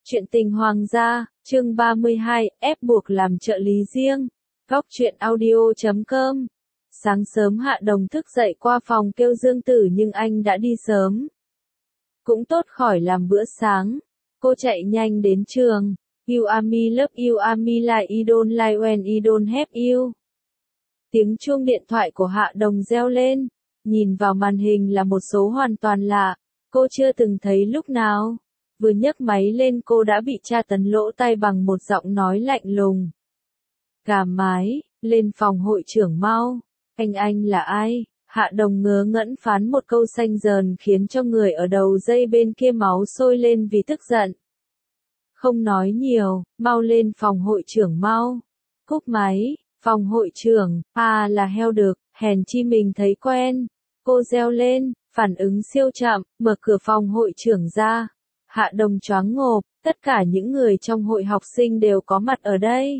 Chuyện tình hoàng gia, chương 32, ép buộc làm trợ lý riêng. Góc truyện audio.com. Sáng sớm Hạ Đồng thức dậy qua phòng kêu Dương Tử nhưng anh đã đi sớm. Cũng tốt khỏi làm bữa sáng. Cô chạy nhanh đến trường. You are me love you are me like I don't like when I don't have you. Tiếng chuông điện thoại của Hạ Đồng reo lên. Nhìn vào màn hình là một số hoàn toàn lạ. Cô chưa từng thấy lúc nào. Vừa nhấc máy lên cô đã bị tra tấn lỗ tai bằng một giọng nói lạnh lùng. Gà mái, lên phòng hội trưởng mau. Anh là ai? Hạ Đồng ngớ ngẩn phán một câu xanh dờn khiến cho người ở đầu dây bên kia máu sôi lên vì tức giận. Không nói nhiều, mau lên phòng hội trưởng mau. Cúp máy, phòng hội trưởng, à là heo được, hèn chi mình thấy quen. Cô reo lên, phản ứng siêu chậm, mở cửa phòng hội trưởng ra. Hạ Đồng choáng ngộp, tất cả những người trong hội học sinh đều có mặt ở đây.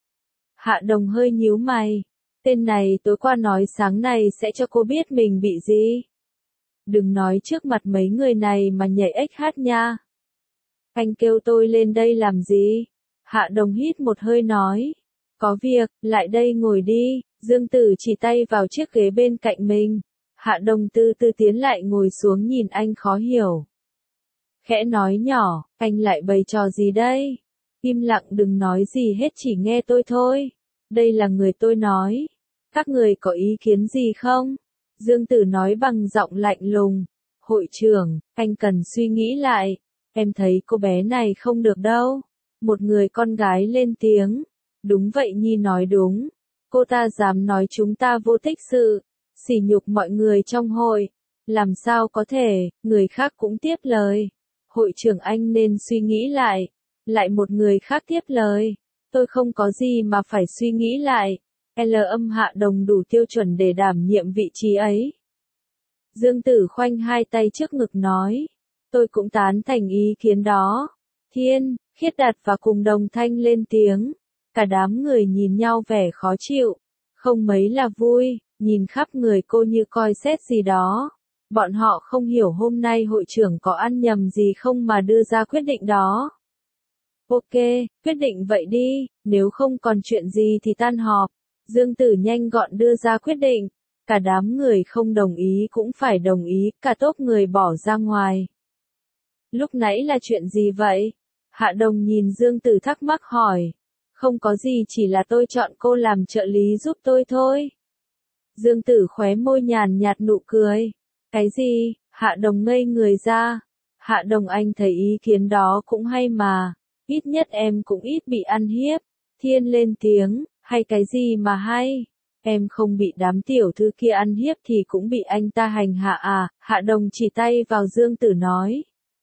Hạ Đồng hơi nhíu mày. Tên này tối qua nói sáng nay sẽ cho cô biết mình bị gì. Đừng nói trước mặt mấy người này mà nhảy ếch hát nha. Anh kêu tôi lên đây làm gì? Hạ Đồng hít một hơi nói. Có việc, lại đây ngồi đi. Dương Tử chỉ tay vào chiếc ghế bên cạnh mình. Hạ Đồng từ từ tiến lại ngồi xuống nhìn anh khó hiểu. Khẽ nói nhỏ, anh lại bày trò gì đây? Im lặng đừng nói gì hết chỉ nghe tôi thôi. Đây là người tôi nói. Các người có ý kiến gì không? Dương Tử nói bằng giọng lạnh lùng. Hội trưởng, anh cần suy nghĩ lại. Em thấy cô bé này không được đâu. Một người con gái lên tiếng. Đúng vậy Nhi nói đúng. Cô ta dám nói chúng ta vô tích sự. Sỉ nhục mọi người trong hội. Làm sao có thể, người khác cũng tiếp lời. Hội trưởng anh nên suy nghĩ lại. Lại một người khác tiếp lời. Tôi không có gì mà phải suy nghĩ lại. Hạ Đồng đủ tiêu chuẩn để đảm nhiệm vị trí ấy. Dương Tử khoanh hai tay trước ngực nói. Tôi cũng tán thành ý kiến đó. Thiên, Khiết Đạt và cùng đồng thanh lên tiếng. Cả đám người nhìn nhau vẻ khó chịu. Không mấy là vui, nhìn khắp người cô như coi xét gì đó. Bọn họ không hiểu hôm nay hội trưởng có ăn nhầm gì không mà đưa ra quyết định đó. Ok, quyết định vậy đi, nếu không còn chuyện gì thì tan họp. Dương Tử nhanh gọn đưa ra quyết định. Cả đám người không đồng ý cũng phải đồng ý, cả tốp người bỏ ra ngoài. Lúc nãy là chuyện gì vậy? Hạ Đồng nhìn Dương Tử thắc mắc hỏi. Không có gì chỉ là tôi chọn cô làm trợ lý giúp tôi thôi. Dương Tử khóe môi nhàn nhạt nụ cười. Cái gì? Hạ Đồng ngây người ra. Hạ Đồng anh thấy ý kiến đó cũng hay mà. Ít nhất em cũng ít bị ăn hiếp. Thiên lên tiếng, hay cái gì mà hay? Em không bị đám tiểu thư kia ăn hiếp thì cũng bị anh ta hành hạ à? Hạ Đồng chỉ tay vào Dương Tử nói.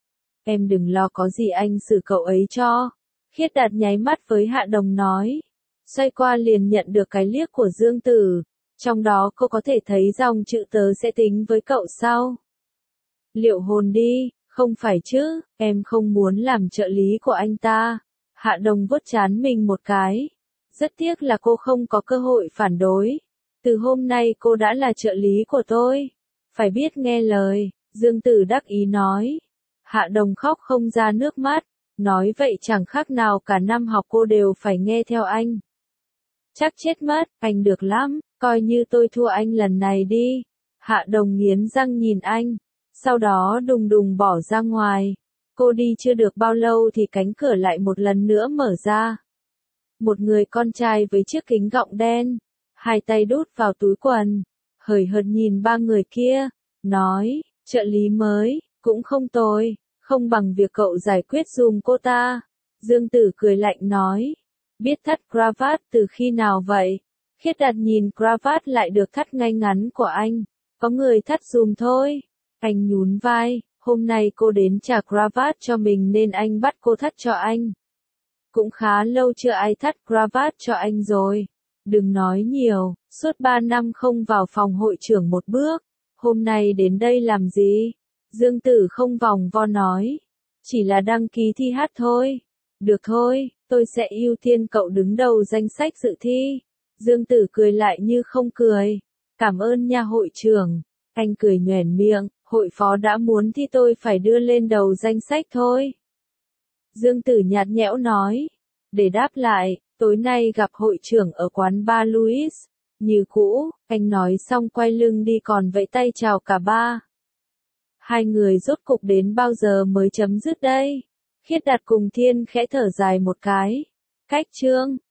Em đừng lo có gì anh xử cậu ấy cho. Khiết Đạt nháy mắt với Hạ Đồng nói. Xoay qua liền nhận được cái liếc của Dương Tử. Trong đó cô có thể thấy dòng chữ tớ sẽ tính với cậu sau. Liệu hồn đi, không phải chứ, em không muốn làm trợ lý của anh ta. Hạ Đồng vuốt trán mình một cái. Rất tiếc là cô không có cơ hội phản đối. Từ hôm nay cô đã là trợ lý của tôi. Phải biết nghe lời, Dương Tử đắc ý nói. Hạ Đồng khóc không ra nước mắt. Nói vậy chẳng khác nào cả năm học cô đều phải nghe theo anh. Chắc chết mất, anh được lắm, coi như tôi thua anh lần này đi. Hạ Đồng nghiến răng nhìn anh. Sau đó đùng đùng bỏ ra ngoài. Cô đi chưa được bao lâu thì cánh cửa lại một lần nữa mở ra. Một người con trai với chiếc kính gọng đen. Hai tay đút vào túi quần. Hời hợt nhìn ba người kia. Nói, trợ lý mới, cũng không tồi. Không bằng việc cậu giải quyết dùm cô ta. Dương Tử cười lạnh nói. Biết thắt cravat từ khi nào vậy? Khiết Đạt nhìn cravat lại được thắt ngay ngắn của anh. Có người thắt dùm thôi. Anh nhún vai. Hôm nay cô đến trả cravat cho mình nên anh bắt cô thắt cho anh. Cũng khá lâu chưa ai thắt cravat cho anh rồi. Đừng nói nhiều. Suốt 3 năm không vào phòng hội trưởng một bước. Hôm nay đến đây làm gì? Dương Tử không vòng vo nói. Chỉ là đăng ký thi hát thôi. Được thôi, tôi sẽ ưu tiên cậu đứng đầu danh sách dự thi. Dương Tử cười lại như không cười. Cảm ơn nha hội trưởng. Anh cười nhoẻn miệng, hội phó đã muốn thì tôi phải đưa lên đầu danh sách thôi. Dương Tử nhạt nhẽo nói. Để đáp lại, tối nay gặp hội trưởng ở quán bar Louis. Như cũ, anh nói xong quay lưng đi còn vẫy tay chào cả ba. Hai người rốt cục đến bao giờ mới chấm dứt đây? Khiết Đạt cùng Thiên khẽ thở dài một cái. Cách chương